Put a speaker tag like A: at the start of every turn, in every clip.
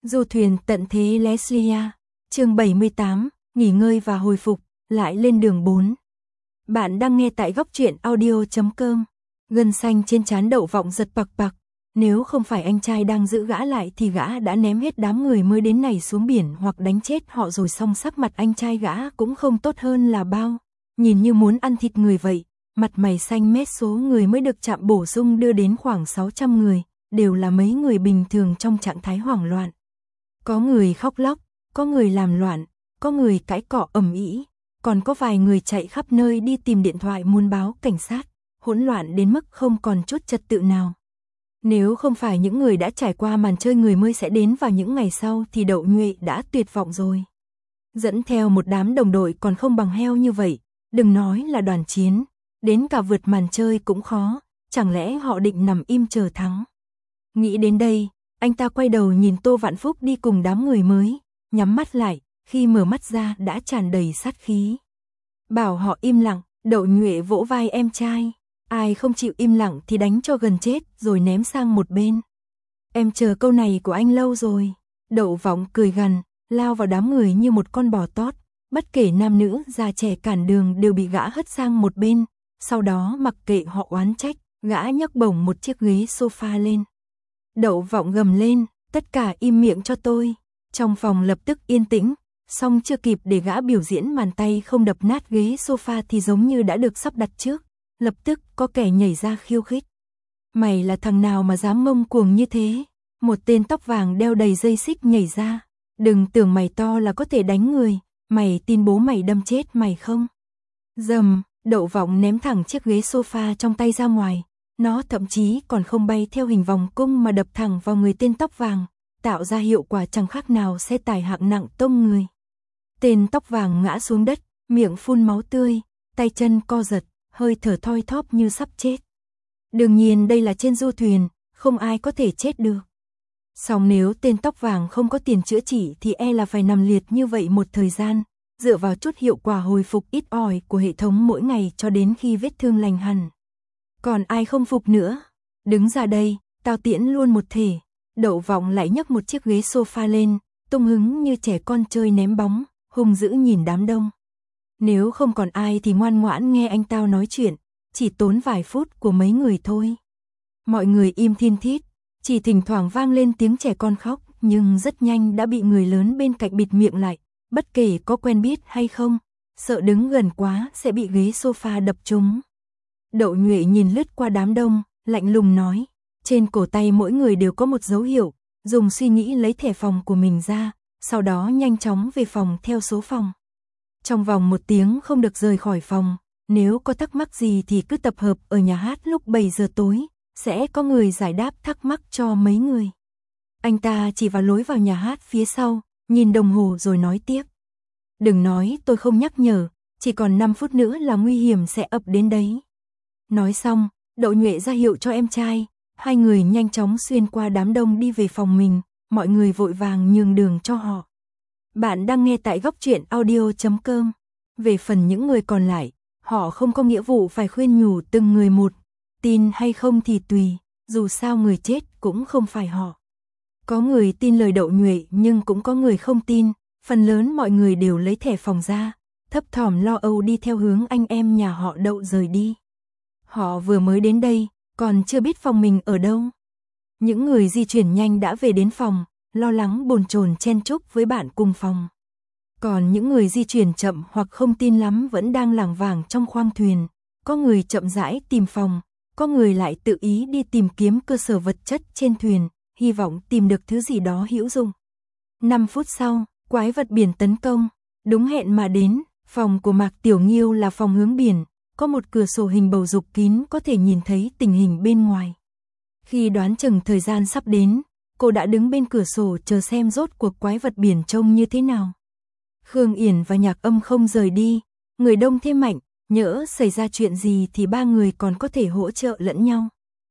A: Du thuyền tận thế Leslia, chương 78, nghỉ ngơi và hồi phục, lại lên đường 4. Bạn đang nghe tại góc truyện audio.com. Gân xanh trên trán Đậu Vọng giật bặc bặc. Nếu không phải anh trai đang giữ gã lại thì gã đã ném hết đám người mới đến này xuống biển hoặc đánh chết họ rồi, xong sắc mặt anh trai gã cũng không tốt hơn là bao. Nhìn như muốn ăn thịt người vậy, mặt mày xanh mét. Số người mới được trạm bổ sung đưa đến khoảng 600 người, đều là mấy người bình thường trong trạng thái hoảng loạn. Có người khóc lóc, có người làm loạn, có người cãi cọ ầm ĩ, còn có vài người chạy khắp nơi đi tìm điện thoại muốn báo cảnh sát, hỗn loạn đến mức không còn chút trật tự nào. Nếu không phải những người đã trải qua màn chơi người mới sẽ đến vào những ngày sau thì Đậu Nhuệ đã tuyệt vọng rồi. Dẫn theo một đám đồng đội còn không bằng heo như vậy, đừng nói là đoàn chiến, đến cả vượt màn chơi cũng khó, chẳng lẽ họ định nằm im chờ thắng. Nghĩ đến đây, anh ta quay đầu nhìn Tô Vạn Phúc đi cùng đám người mới, nhắm mắt lại, khi mở mắt ra đã tràn đầy sát khí. Bảo họ im lặng, Đậu Nhuệ vỗ vai em trai, ai không chịu im lặng thì đánh cho gần chết rồi ném sang một bên. Em chờ câu này của anh lâu rồi. Đậu Vọng cười gằn, lao vào đám người như một con bò tót, bất kể nam nữ già trẻ cản đường đều bị gã hất sang một bên, sau đó mặc kệ họ oán trách, gã nhấc bổng một chiếc ghế sofa lên. Đậu Vọng gầm lên, tất cả im miệng cho tôi. Trong phòng lập tức yên tĩnh, song chưa kịp để gã biểu diễn màn tay không đập nát ghế sofa thì giống như đã được sắp đặt trước, lập tức có kẻ nhảy ra khiêu khích. Mày là thằng nào mà dám ngông cuồng như thế? Một tên tóc vàng đeo đầy dây xích nhảy ra. Đừng tưởng mày to là có thể đánh người, mày tin bố mày đâm chết mày không? Dầm, Đậu Vọng ném thẳng chiếc ghế sofa trong tay ra ngoài. Nó thậm chí còn không bay theo hình vòng cung mà đập thẳng vào người tên tóc vàng, tạo ra hiệu quả chẳng khác nào xe tải hạng nặng tông người. Tên tóc vàng ngã xuống đất, miệng phun máu tươi, tay chân co giật, hơi thở thoi thóp như sắp chết. Đương nhiên đây là trên du thuyền, không ai có thể chết được. Song nếu tên tóc vàng không có tiền chữa trị thì e là phải nằm liệt như vậy một thời gian, dựa vào chút hiệu quả hồi phục ít ỏi của hệ thống mỗi ngày cho đến khi vết thương lành hẳn. Còn ai không phục nữa? Đứng ra đây, tao tiễn luôn một thể. Đậu Vọng lại nhấc một chiếc ghế sofa lên, tung hứng như trẻ con chơi ném bóng, hung dữ nhìn đám đông. Nếu không còn ai thì ngoan ngoãn nghe anh tao nói chuyện, chỉ tốn vài phút của mấy người thôi. Mọi người im thin thít, chỉ thỉnh thoảng vang lên tiếng trẻ con khóc, nhưng rất nhanh đã bị người lớn bên cạnh bịt miệng lại, bất kể có quen biết hay không, sợ đứng gần quá sẽ bị ghế sofa đập trúng. Đậu Nhuệ nhìn lướt qua đám đông, lạnh lùng nói, trên cổ tay mỗi người đều có một dấu hiệu, dùng suy nghĩ lấy thẻ phòng của mình ra, sau đó nhanh chóng về phòng theo số phòng. Trong vòng 1 tiếng không được rời khỏi phòng, nếu có thắc mắc gì thì cứ tập hợp ở nhà hát lúc 7 giờ tối, sẽ có người giải đáp thắc mắc cho mấy người. Anh ta chỉ vào lối vào nhà hát phía sau, nhìn đồng hồ rồi nói tiếp. Đừng nói tôi không nhắc nhở, chỉ còn 5 phút nữa là nguy hiểm sẽ ập đến đấy. Nói xong, Đậu Nhuệ ra hiệu cho em trai, hai người nhanh chóng xuyên qua đám đông đi về phòng mình, mọi người vội vàng nhường đường cho họ. Bạn đang nghe tại góc truyện audio.com. Về phần những người còn lại, họ không có nghĩa vụ phải khuyên nhủ từng người một, tin hay không thì tùy, dù sao người chết cũng không phải họ. Có người tin lời Đậu Nhuệ nhưng cũng có người không tin, phần lớn mọi người đều lấy thẻ phòng ra, thấp thỏm lo âu đi theo hướng anh em nhà họ Đậu rời đi. Họ vừa mới đến đây, còn chưa biết phòng mình ở đâu. Những người di chuyển nhanh đã về đến phòng, lo lắng bồn chồn chen chúc với bạn cùng phòng. Còn những người di chuyển chậm hoặc không tin lắm vẫn đang lảng vảng trong khoang thuyền, có người chậm rãi tìm phòng, có người lại tự ý đi tìm kiếm cơ sở vật chất trên thuyền, hy vọng tìm được thứ gì đó hữu dụng. 5 phút sau, quái vật biển tấn công, đúng hẹn mà đến, phòng của Mạc Tiểu Nghiêu là phòng hướng biển, có một cửa sổ hình bầu dục kín có thể nhìn thấy tình hình bên ngoài. Khi đoán chừng thời gian sắp đến, cô đã đứng bên cửa sổ chờ xem rốt cuộc quái vật biển trông như thế nào. Khương Yển và Nhạc Âm không rời đi, người đông thêm mạnh, nhỡ xảy ra chuyện gì thì ba người còn có thể hỗ trợ lẫn nhau.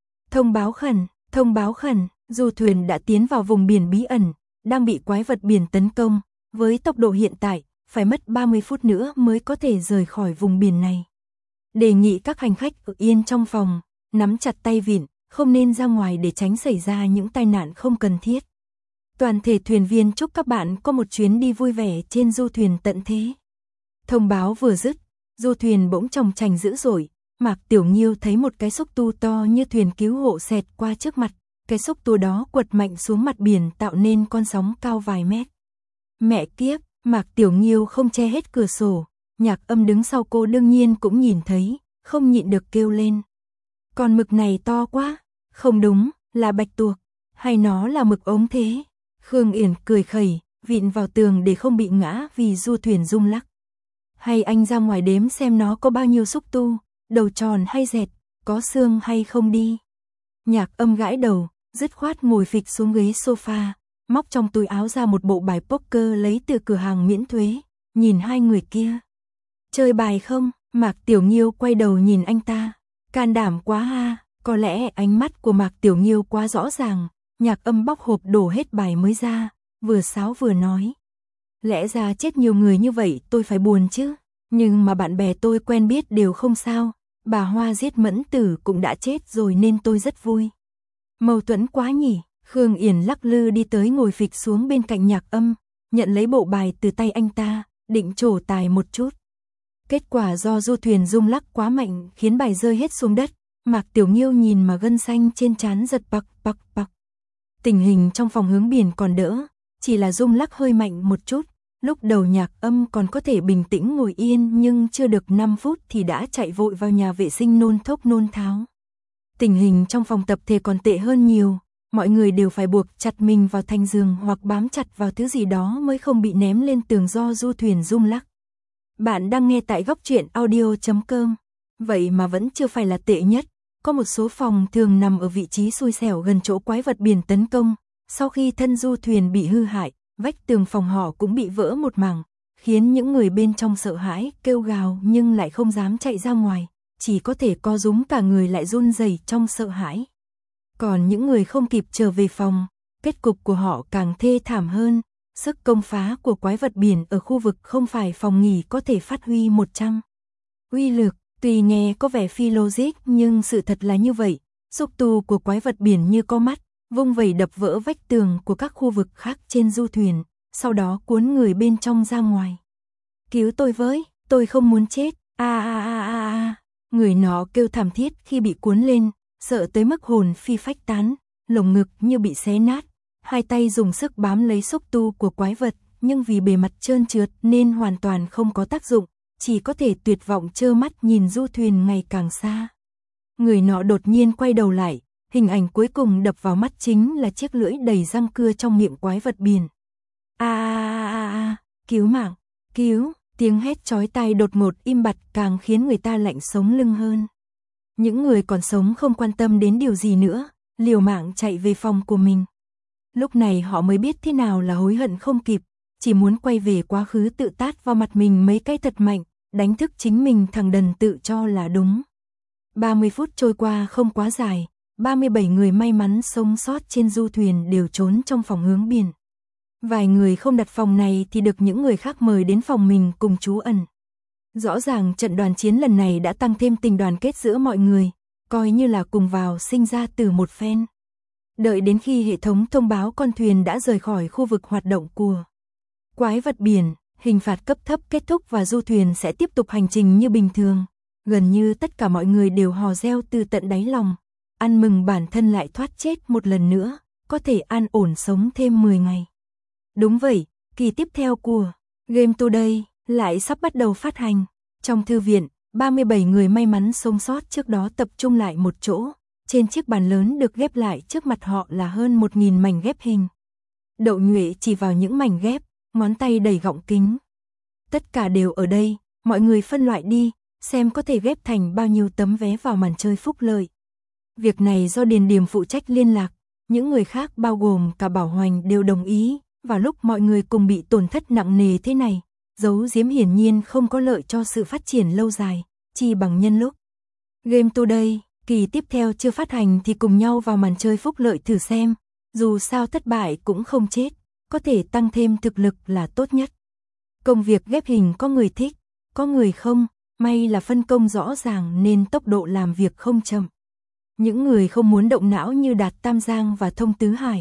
A: Thông báo khẩn, du thuyền đã tiến vào vùng biển bí ẩn, đang bị quái vật biển tấn công, với tốc độ hiện tại, phải mất 30 phút nữa mới có thể rời khỏi vùng biển này. Đề nghị các hành khách ở yên trong phòng, nắm chặt tay vịn, không nên ra ngoài để tránh xảy ra những tai nạn không cần thiết. Toàn thể thuyền viên chúc các bạn có một chuyến đi vui vẻ trên du thuyền tận thế. Thông báo vừa dứt, du thuyền bỗng chòng chành dữ dội, Mạc Tiểu Nghiêu thấy một cái xúc tu to như thuyền cứu hộ xẹt qua trước mặt, cái xúc tu đó quật mạnh xuống mặt biển tạo nên con sóng cao vài mét. Mẹ kiếp, Mạc Tiểu Nghiêu không che hết cửa sổ, Nhạc Âm đứng sau cô đương nhiên cũng nhìn thấy, không nhịn được kêu lên. Con mực này to quá, không đúng, là bạch tuộc, hay nó là mực ống thế? Khương Yển cười khẩy, vịn vào tường để không bị ngã vì du thuyền rung lắc. Hay anh ra ngoài đếm xem nó có bao nhiêu xúc tu, đầu tròn hay dẹt, có xương hay không đi. Nhạc Âm gãi đầu, dứt khoát ngồi phịch xuống ghế sofa, móc trong túi áo ra một bộ bài poker lấy từ cửa hàng miễn thuế, nhìn hai người kia. Chơi bài không? Mạc Tiểu Nghiêu quay đầu nhìn anh ta. Can đảm quá ha, có lẽ ánh mắt của Mạc Tiểu Nghiêu quá rõ ràng. Nhạc Âm bóc hộp đổ hết bài mới ra, vừa sáo vừa nói. Lẽ ra chết nhiều người như vậy tôi phải buồn chứ, nhưng mà bạn bè tôi quen biết đều không sao, bà Hoa giết Mẫn Tử cũng đã chết rồi nên tôi rất vui. Mâu thuẫn quá nhỉ. Khương Yển lắc lư đi tới ngồi phịch xuống bên cạnh Nhạc Âm, nhận lấy bộ bài từ tay anh ta, định trổ tài một chút. Kết quả do du thuyền rung lắc quá mạnh khiến bài rơi hết xuống đất, Mạc Tiểu Nghiêu nhìn mà gân xanh trên trán giật bặc bặc bặc. Tình hình trong phòng hướng biển còn đỡ, chỉ là rung lắc hơi mạnh một chút, lúc đầu Nhạc Âm còn có thể bình tĩnh ngồi yên nhưng chưa được 5 phút thì đã chạy vội vào nhà vệ sinh nôn thốc nôn tháo. Tình hình trong phòng tập thể còn tệ hơn nhiều, mọi người đều phải buộc chặt mình vào thành giường hoặc bám chặt vào thứ gì đó mới không bị ném lên tường do du thuyền rung lắc. Bạn đang nghe tại góc truyện audio.com. Vậy mà vẫn chưa phải là tệ nhất, có một số phòng thường nằm ở vị trí xui xẻo gần chỗ quái vật biển tấn công, sau khi thân du thuyền bị hư hại, vách tường phòng họ cũng bị vỡ một mảng, khiến những người bên trong sợ hãi, kêu gào nhưng lại không dám chạy ra ngoài, chỉ có thể co rúm cả người lại run rẩy trong sợ hãi. Còn những người không kịp trở về phòng, kết cục của họ càng thê thảm hơn, sức công phá của quái vật biển ở khu vực không phải phòng nghỉ có thể phát huy 100. Uy lực, tuy nghe có vẻ phi logic nhưng sự thật là như vậy, xúc tu của quái vật biển như có mắt, vung vẩy đập vỡ vách tường của các khu vực khác trên du thuyền, sau đó cuốn người bên trong ra ngoài. Cứu tôi với, tôi không muốn chết, Người nó kêu thảm thiết khi bị cuốn lên, sợ tới mức hồn phi phách tán, lồng ngực như bị xé nát, hai tay dùng sức bám lấy xúc tu của quái vật, nhưng vì bề mặt trơn trượt nên hoàn toàn không có tác dụng, chỉ có thể tuyệt vọng trơ mắt nhìn du thuyền ngày càng xa. Người nọ đột nhiên quay đầu lại, hình ảnh cuối cùng đập vào mắt chính là chiếc lưỡi đầy răng cưa trong miệng quái vật biển. Cứu mạng, cứu, tiếng hét chói tai đột ngột im bặt càng khiến người ta lạnh sống lưng hơn. Những người còn sống không quan tâm đến điều gì nữa, liều mạng chạy về phòng của mình. Lúc này họ mới biết thế nào là hối hận không kịp, chỉ muốn quay về quá khứ tự tát vào mặt mình mấy cái thật mạnh, đánh thức chính mình thằng đần tự cho là đúng. 30 phút trôi qua không quá dài, 37 người may mắn sống sót trên du thuyền đều trốn trong phòng hướng biển. Vài người không đặt phòng này thì được những người khác mời đến phòng mình cùng trú ẩn. Rõ ràng trận đoàn chiến lần này đã tăng thêm tình đoàn kết giữa mọi người, coi như là cùng vào sinh ra từ một phen. Đợi đến khi hệ thống thông báo con thuyền đã rời khỏi khu vực hoạt động của quái vật biển, hình phạt cấp thấp kết thúc và du thuyền sẽ tiếp tục hành trình như bình thường. Gần như tất cả mọi người đều hò reo từ tận đáy lòng, ăn mừng bản thân lại thoát chết một lần nữa, có thể an ổn sống thêm 10 ngày. Đúng vậy, kỳ tiếp theo của Game Today lại sắp bắt đầu phát hành. Trong thư viện, 37 người may mắn sống sót trước đó tập trung lại một chỗ. Trên chiếc bàn lớn được ghép lại trước mặt họ là hơn 1.000 mảnh ghép hình. Đậu Nhuệ chỉ vào những mảnh ghép, ngón tay đầy gọng kính. Tất cả đều ở đây, mọi người phân loại đi, xem có thể ghép thành bao nhiêu tấm vé vào màn chơi phúc lợi. Việc này do Điền Điềm phụ trách liên lạc, những người khác bao gồm cả Bảo Hoành đều đồng ý. Vào lúc mọi người cùng bị tổn thất nặng nề thế này, giấu giếm hiển nhiên không có lợi cho sự phát triển lâu dài, chi bằng nhân lúc Game Today kỳ tiếp theo chưa phát hành thì cùng nhau vào màn chơi phúc lợi thử xem, dù sao thất bại cũng không chết, có thể tăng thêm thực lực là tốt nhất. Công việc ghép hình có người thích, có người không, may là phân công rõ ràng nên tốc độ làm việc không chậm. Những người không muốn động não như Đạt Tam Giang và Thông Tứ Hải,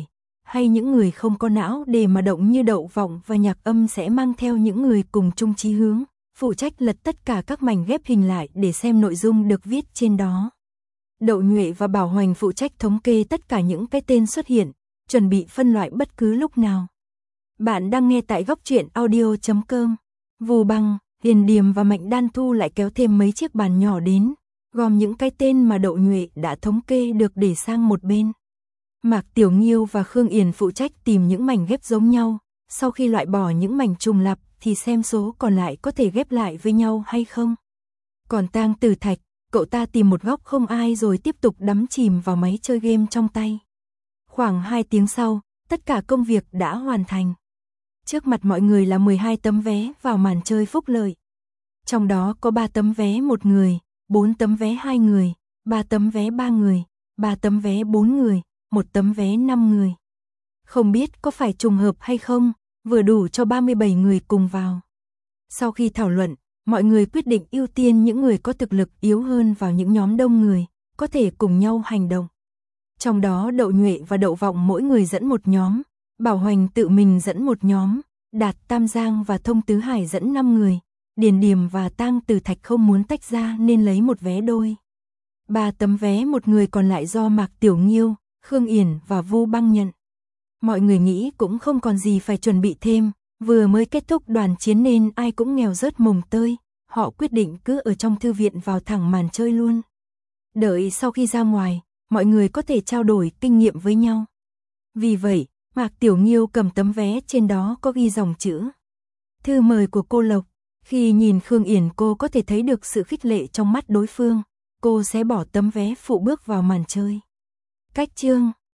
A: hay những người không có não để mà động như Đậu Vọng và Nhạc Âm sẽ mang theo những người cùng chung chí hướng, phụ trách lật tất cả các mảnh ghép hình lại để xem nội dung được viết trên đó. Đậu Nhuệ và Bảo Hoành phụ trách thống kê tất cả những cái tên xuất hiện, chuẩn bị phân loại bất cứ lúc nào. Bạn đang nghe tại góc truyện audio.com. Vù Bằng, Hiền Điềm và Mạnh Đan Thu lại kéo thêm mấy chiếc bàn nhỏ đến, gom những cái tên mà Đậu Nhuệ đã thống kê được để sang một bên. Mạc Tiểu Nghiêu và Khương Yển phụ trách tìm những mảnh ghép giống nhau, sau khi loại bỏ những mảnh trùng lặp thì xem số còn lại có thể ghép lại với nhau hay không. Còn Tang Tử Thạch, cậu ta tìm một góc không ai rồi tiếp tục đắm chìm vào máy chơi game trong tay. Khoảng 2 tiếng sau, tất cả công việc đã hoàn thành. Trước mặt mọi người là 12 tấm vé vào màn chơi phúc lợi. Trong đó có 3 tấm vé một người, 4 tấm vé 2 người, 3 tấm vé 3 người, 3 tấm vé 4 người, 1 tấm vé 5 người. Không biết có phải trùng hợp hay không, vừa đủ cho 37 người cùng vào. Sau khi thảo luận, mọi người quyết định ưu tiên những người có thực lực yếu hơn vào những nhóm đông người, có thể cùng nhau hành động. Trong đó Đậu Nhuệ và Đậu Vọng mỗi người dẫn một nhóm, Bảo Hoành tự mình dẫn một nhóm, Đạt Tam Giang và Thông Tứ Hải dẫn 5 người, Điền Điềm và Tang Tử Thạch không muốn tách ra nên lấy một vé đôi. 3 tấm vé một người còn lại do Mạc Tiểu Nghiêu, Khương Yển và Vu Băng nhận. Mọi người nghĩ cũng không còn gì phải chuẩn bị thêm, vừa mới kết thúc đoàn chiến nên ai cũng nghèo rớt mồng tơi, họ quyết định cứ ở trong thư viện vào thẳng màn chơi luôn. Đợi sau khi ra ngoài, mọi người có thể trao đổi kinh nghiệm với nhau. Vì vậy, Mạc Tiểu Nghiêu cầm tấm vé trên đó có ghi dòng chữ thư mời của cô Lộc. Khi nhìn Khương Yển cô có thể thấy được sự khích lệ trong mắt đối phương, cô sẽ bỏ tấm vé phụ bước vào màn chơi. Cách chương